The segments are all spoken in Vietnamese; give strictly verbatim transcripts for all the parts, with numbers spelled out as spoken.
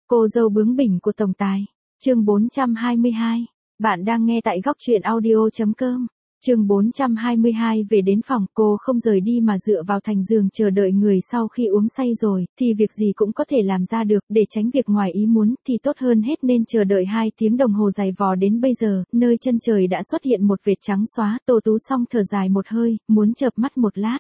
Cô dâu bướng bỉnh của tổng tài. Chương bốn trăm hai mươi hai. Bạn đang nghe tại góc truyện audio chấm com. Chương bốn trăm hai mươi hai. Về đến phòng, cô không rời đi mà dựa vào thành giường chờ đợi người. Sau khi uống say rồi, thì việc gì cũng có thể làm ra được. Để tránh việc ngoài ý muốn, thì tốt hơn hết nên chờ đợi hai tiếng đồng hồ dày vò. Đến bây giờ, nơi chân trời đã xuất hiện một vệt trắng xóa. Tô Tú Song thở dài một hơi, muốn chợp mắt một lát.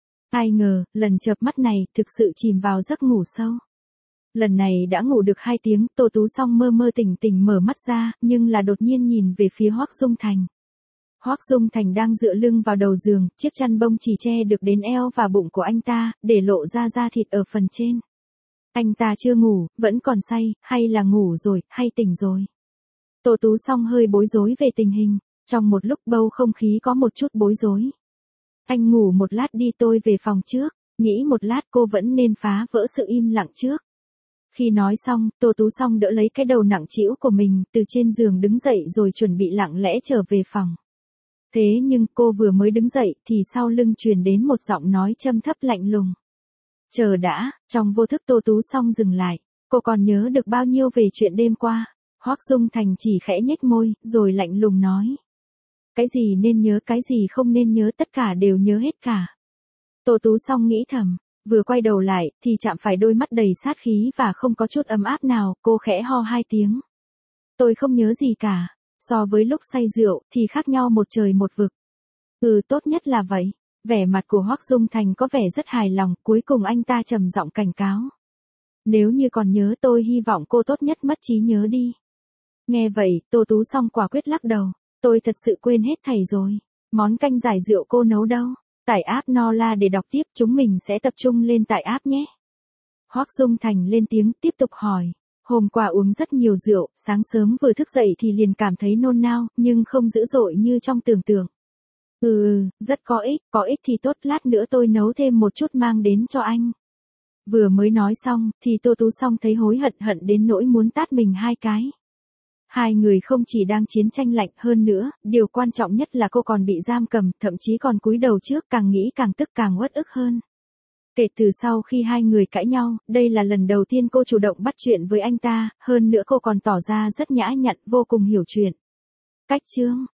Ai ngờ, lần chợp mắt này, thực sự chìm vào giấc ngủ sâu. Lần này đã ngủ được hai tiếng, Tô Tú Song mơ mơ tỉnh tỉnh mở mắt ra, nhưng là đột nhiên nhìn về phía Hoắc Dung Thành. Hoắc Dung Thành đang dựa lưng vào đầu giường, chiếc chăn bông chỉ che được đến eo và bụng của anh ta, để lộ ra da thịt ở phần trên. Anh ta chưa ngủ, vẫn còn say, hay là ngủ rồi, hay tỉnh rồi. Tô Tú Song hơi bối rối về tình hình, trong một lúc bầu không khí có một chút bối rối. Anh ngủ một lát đi, tôi về phòng trước, nghĩ một lát cô vẫn nên phá vỡ sự im lặng trước. Khi nói xong, Tô Tú Song đỡ lấy cái đầu nặng trĩu của mình, từ trên giường đứng dậy rồi chuẩn bị lặng lẽ trở về phòng. Thế nhưng cô vừa mới đứng dậy thì sau lưng truyền đến một giọng nói trầm thấp lạnh lùng. Chờ đã, trong vô thức Tô Tú Song dừng lại, cô còn nhớ được bao nhiêu về chuyện đêm qua. Hoắc Dung Thành chỉ khẽ nhếch môi, rồi lạnh lùng nói. Cái gì nên nhớ, cái gì không nên nhớ, tất cả đều nhớ hết cả. Tô Tú Song nghĩ thầm. Vừa quay đầu lại, thì chạm phải đôi mắt đầy sát khí và không có chút ấm áp nào, cô khẽ ho hai tiếng. Tôi không nhớ gì cả, so với lúc say rượu, thì khác nhau một trời một vực. Ừ, tốt nhất là vậy. Vẻ mặt của Hoắc Dung Thành có vẻ rất hài lòng, cuối cùng anh ta trầm giọng cảnh cáo. Nếu như còn nhớ tôi hy vọng cô tốt nhất mất trí nhớ đi. Nghe vậy, Tô Tú Song quả quyết lắc đầu. Tôi thật sự quên hết thảy rồi. Món canh giải rượu cô nấu đâu? Tải app Nola để đọc tiếp, chúng mình sẽ tập trung lên tải app nhé. Hoắc Dung Thành lên tiếng tiếp tục hỏi. Hôm qua uống rất nhiều rượu, sáng sớm vừa thức dậy thì liền cảm thấy nôn nao, nhưng không dữ dội như trong tưởng tượng. Ừ ừ, rất có ích, có ích thì tốt, lát nữa tôi nấu thêm một chút mang đến cho anh. Vừa mới nói xong, thì Tô Tú Song thấy hối hận hận đến nỗi muốn tát mình hai cái. Hai người không chỉ đang chiến tranh lạnh, hơn nữa, điều quan trọng nhất là cô còn bị giam cầm, thậm chí còn cúi đầu trước, càng nghĩ càng tức càng uất ức hơn. Kể từ sau khi hai người cãi nhau, đây là lần đầu tiên cô chủ động bắt chuyện với anh ta, hơn nữa cô còn tỏ ra rất nhã nhặn, vô cùng hiểu chuyện. Cách chương,